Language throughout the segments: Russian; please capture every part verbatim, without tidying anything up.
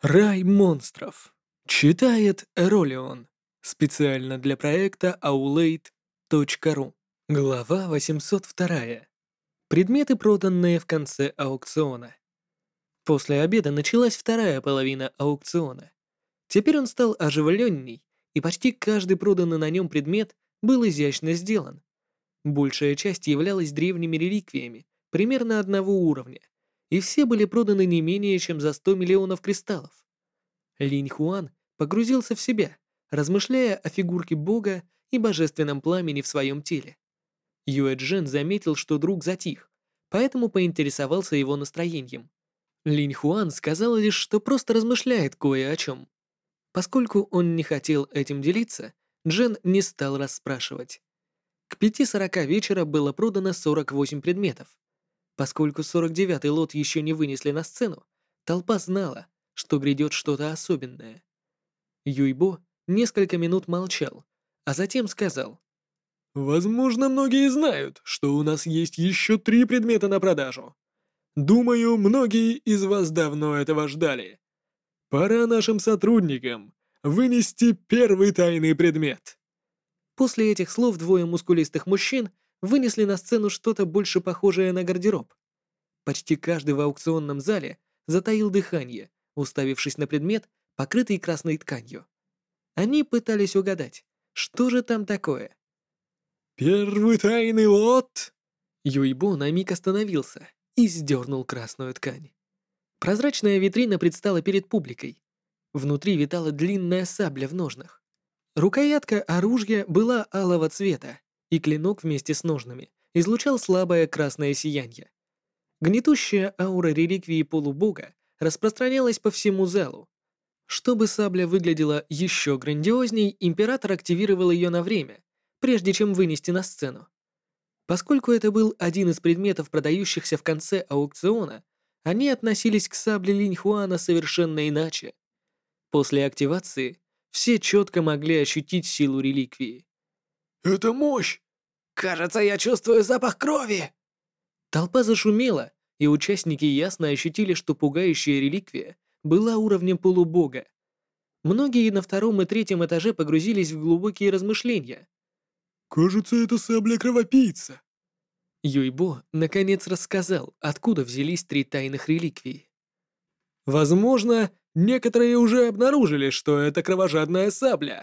Рай монстров. Читает Эролион. Специально для проекта аулейт точка ру. Глава восемьсот два. Предметы, проданные в конце аукциона. После обеда началась вторая половина аукциона. Теперь он стал оживленней, и почти каждый проданный на нем предмет был изящно сделан. Большая часть являлась древними реликвиями, примерно одного уровня, и все были проданы не менее чем за сто миллионов кристаллов. Линь Хуан погрузился в себя, размышляя о фигурке бога и божественном пламени в своем теле. Юэ Джен заметил, что друг затих, поэтому поинтересовался его настроением. Линь Хуан сказал лишь, что просто размышляет кое о чем. Поскольку он не хотел этим делиться, Джен не стал расспрашивать. К пяти сорока вечера было продано сорок восемь предметов. Поскольку сорок девятый лот еще не вынесли на сцену, толпа знала, что грядет что-то особенное. Юйбо несколько минут молчал, а затем сказал: «Возможно, многие знают, что у нас есть еще три предмета на продажу. Думаю, многие из вас давно этого ждали. Пора нашим сотрудникам вынести первый тайный предмет». После этих слов двое мускулистых мужчин вынесли на сцену что-то больше похожее на гардероб. Почти каждый в аукционном зале затаил дыхание, уставившись на предмет, покрытый красной тканью. Они пытались угадать, что же там такое. «Первый тайный лот!» Юйбо на миг остановился и сдернул красную ткань. Прозрачная витрина предстала перед публикой. Внутри витала длинная сабля в ножнах. Рукоятка оружия была алого цвета, и клинок вместе с ножнами излучал слабое красное сияние. Гнетущая аура реликвии полубога распространялась по всему залу. Чтобы сабля выглядела еще грандиозней, император активировал ее на время, прежде чем вынести на сцену. Поскольку это был один из предметов, продающихся в конце аукциона, они относились к сабле Линь Хуана совершенно иначе. После активации все четко могли ощутить силу реликвии. «Это мощь! Кажется, я чувствую запах крови!» Толпа зашумела, и участники ясно ощутили, что пугающая реликвия была уровнем полубога. Многие на втором и третьем этаже погрузились в глубокие размышления. «Кажется, это сабля кровопийца». Юйбо наконец рассказал, откуда взялись три тайных реликвии. «Возможно, некоторые уже обнаружили, что это кровожадная сабля.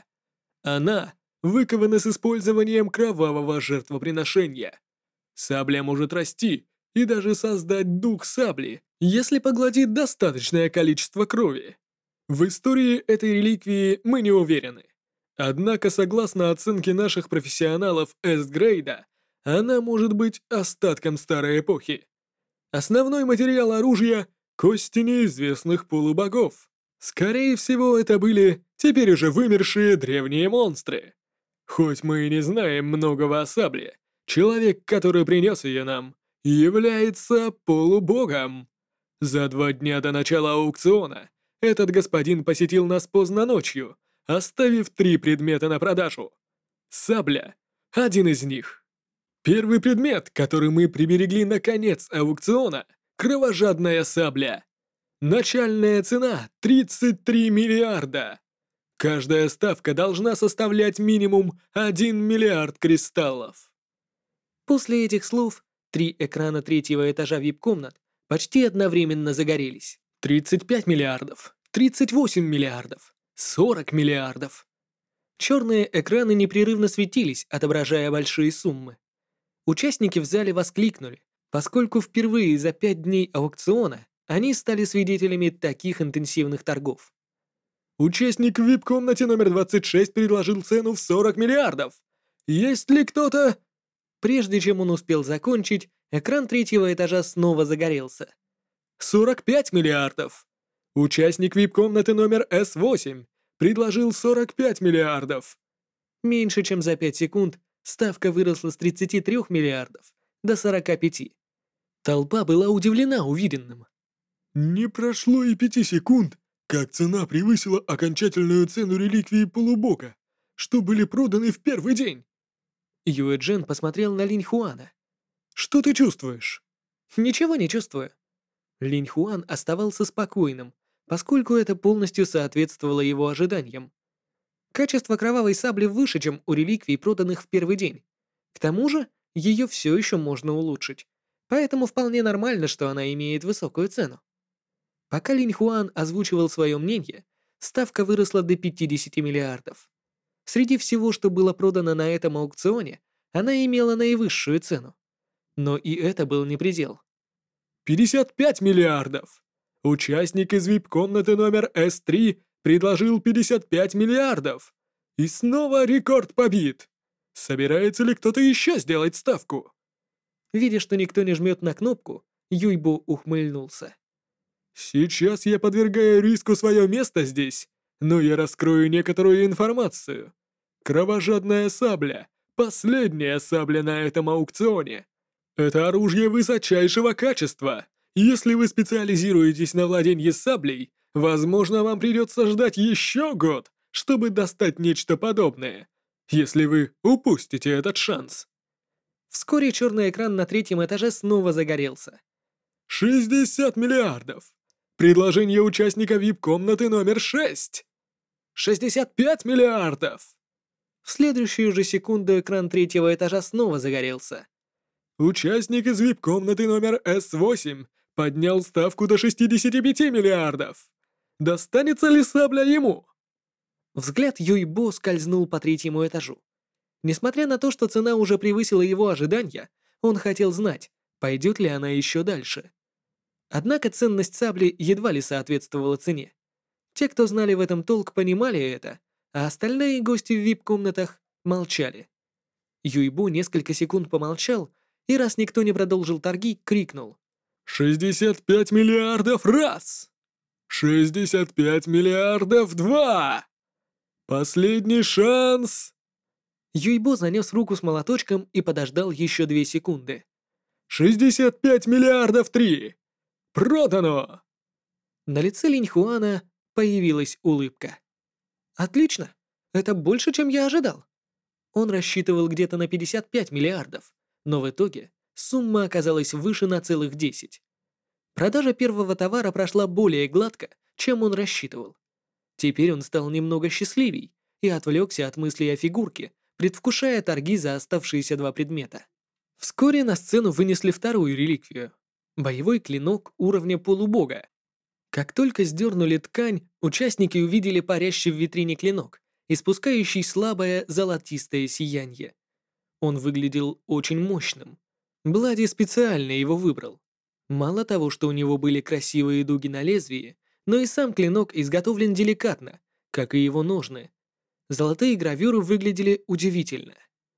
Она выкована с использованием кровавого жертвоприношения. Сабля может расти и даже создать дух сабли, если поглотит достаточное количество крови. В истории этой реликвии мы не уверены. Однако, согласно оценке наших профессионалов Эстгрейда, она может быть остатком старой эпохи. Основной материал оружия — кости неизвестных полубогов. Скорее всего, это были теперь уже вымершие древние монстры. Хоть мы и не знаем многого о сабле, человек, который принес ее нам, является полубогом. За два дня до начала аукциона этот господин посетил нас поздно ночью, оставив три предмета на продажу. Сабля — один из них. Первый предмет, который мы приберегли на конец аукциона — кровожадная сабля. Начальная цена — тридцать три миллиарда. Каждая ставка должна составлять минимум один миллиард кристаллов. После этих слов три экрана третьего этажа вип-комнат почти одновременно загорелись. тридцать пять миллиардов, тридцать восемь миллиардов, сорок миллиардов. Черные экраны непрерывно светились, отображая большие суммы. Участники в зале воскликнули, поскольку впервые за пять дней аукциона они стали свидетелями таких интенсивных торгов. Участник в вип-комнате номер двадцать шесть предложил цену в сорок миллиардов. Есть ли кто-то... Прежде чем он успел закончить, экран третьего этажа снова загорелся. сорок пять миллиардов. Участник вип-комнаты номер эс восемь предложил сорок пять миллиардов. Меньше чем за пять секунд ставка выросла с тридцати трёх миллиардов до сорока пяти. Толпа была удивлена увиденным. Не прошло и пяти секунд, как цена превысила окончательную цену реликвии полубога, что были проданы в первый день. Юэ Джен посмотрел на Линь Хуана. «Что ты чувствуешь?» «Ничего не чувствую». Линь Хуан оставался спокойным, поскольку это полностью соответствовало его ожиданиям. Качество кровавой сабли выше, чем у реликвий, проданных в первый день. К тому же, ее все еще можно улучшить, поэтому вполне нормально, что она имеет высокую цену. Пока Линь Хуан озвучивал свое мнение, ставка выросла до пятидесяти миллиардов. Среди всего, что было продано на этом аукционе, она имела наивысшую цену. Но и это был не предел. пятьдесят пять миллиардов! Участник из вип-комнаты номер эс три предложил пятьдесят пять миллиардов! И снова рекорд побит! Собирается ли кто-то еще сделать ставку? Видя, что никто не жмет на кнопку, Юйбо ухмыльнулся. Сейчас я подвергаю риску свое место здесь, но я раскрою некоторую информацию. Кровожадная сабля — последняя сабля на этом аукционе. Это оружие высочайшего качества. Если вы специализируетесь на владении саблей, возможно, вам придется ждать еще год, чтобы достать нечто подобное, если вы упустите этот шанс. Вскоре черный экран на третьем этаже снова загорелся. шестьдесят миллиардов! Предложение участника вип-комнаты номер шесть! шестьдесят пять миллиардов! В следующую же секунду экран третьего этажа снова загорелся. Участник из вип-комнаты номер эс восемь поднял ставку до шестидесяти пяти миллиардов. Достанется ли сабля ему? Взгляд Юйбо скользнул по третьему этажу. Несмотря на то, что цена уже превысила его ожидания, он хотел знать, пойдет ли она еще дальше. Однако ценность сабли едва ли соответствовала цене. Те, кто знали в этом толк, понимали это, а остальные гости в вип-комнатах молчали. Юйбо несколько секунд помолчал, и раз никто не продолжил торги, крикнул. шестьдесят пять миллиардов раз! шестьдесят пять миллиардов два! Последний шанс! Юйбо занес руку с молоточком и подождал еще две секунды. шестьдесят пять миллиардов три! Продано! На лице Линь Хуана появилась улыбка. Отлично, это больше, чем я ожидал. Он рассчитывал где-то на пятьдесят пять миллиардов, но в итоге сумма оказалась выше на целых десять. Продажа первого товара прошла более гладко, чем он рассчитывал. Теперь он стал немного счастливей и отвлекся от мыслей о фигурке, предвкушая торги за оставшиеся два предмета. Вскоре на сцену вынесли вторую реликвию — боевой клинок уровня полубога. Как только сдернули ткань, участники увидели парящий в витрине клинок, испускающий слабое золотистое сияние. Он выглядел очень мощным. Блади специально его выбрал. Мало того, что у него были красивые дуги на лезвии, но и сам клинок изготовлен деликатно, как и его ножны. Золотые гравюры выглядели удивительно.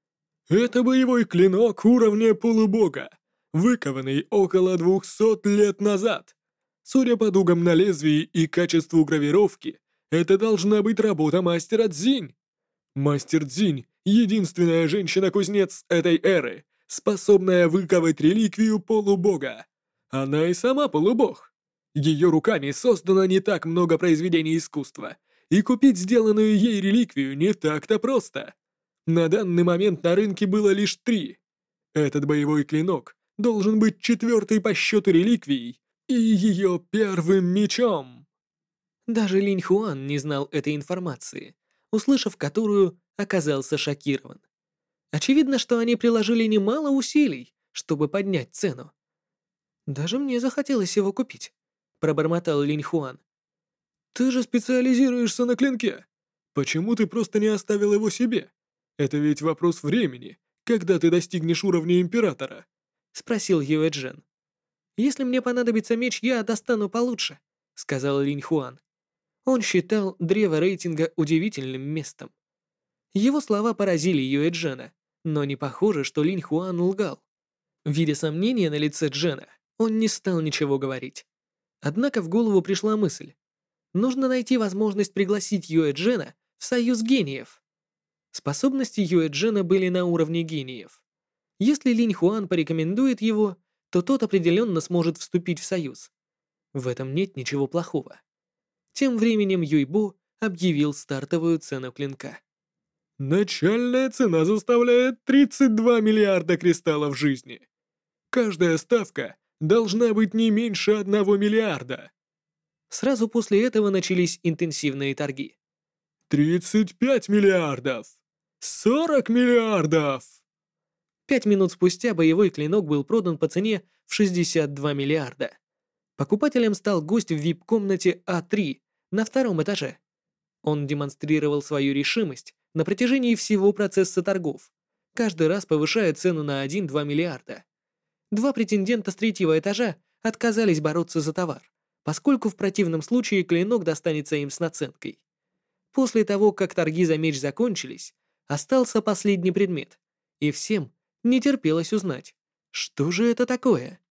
Это боевой клинок уровня полубога, выкованный около двухсот лет назад. Судя по дугам на лезвии и качеству гравировки, это должна быть работа мастера Цзинь. Мастер Цзинь — единственная женщина-кузнец этой эры, способная выковать реликвию полубога. Она и сама полубог. Ее руками создано не так много произведений искусства, и купить сделанную ей реликвию не так-то просто. На данный момент на рынке было лишь три. Этот боевой клинок должен быть четвертой по счету реликвией и ее первым мечом. Даже Линь Хуан не знал этой информации, услышав которую, оказался шокирован. Очевидно, что они приложили немало усилий, чтобы поднять цену. «Даже мне захотелось его купить», — пробормотал Линь Хуан. «Ты же специализируешься на клинке. Почему ты просто не оставил его себе? Это ведь вопрос времени, когда ты достигнешь уровня Императора», — спросил Юэ Джен. «Если мне понадобится меч, я достану получше», — сказал Линь Хуан. Он считал древо рейтинга удивительным местом. Его слова поразили Юэ Джена, но не похоже, что Линь Хуан лгал. Видя сомнения на лице Джена, он не стал ничего говорить. Однако в голову пришла мысль. Нужно найти возможность пригласить Юэ Джена в союз гениев. Способности Юэ Джена были на уровне гениев. Если Линь Хуан порекомендует его, то тот определенно сможет вступить в союз. В этом нет ничего плохого. Тем временем Юйбо объявил стартовую цену клинка. Начальная цена составляет тридцать два миллиарда кристаллов жизни. Каждая ставка должна быть не меньше одного миллиарда. Сразу после этого начались интенсивные торги. тридцать пять миллиардов! сорок миллиардов! Пять минут спустя боевой клинок был продан по цене в шестьдесят два миллиарда. Покупателем стал гость в ви ай пи-комнате а три на втором этаже. Он демонстрировал свою решимость на протяжении всего процесса торгов, каждый раз повышая цену на один-два миллиарда. Два претендента с третьего этажа отказались бороться за товар, поскольку в противном случае клинок достанется им с наценкой. После того, как торги за меч закончились, остался последний предмет, и всем не терпелось узнать, что же это такое.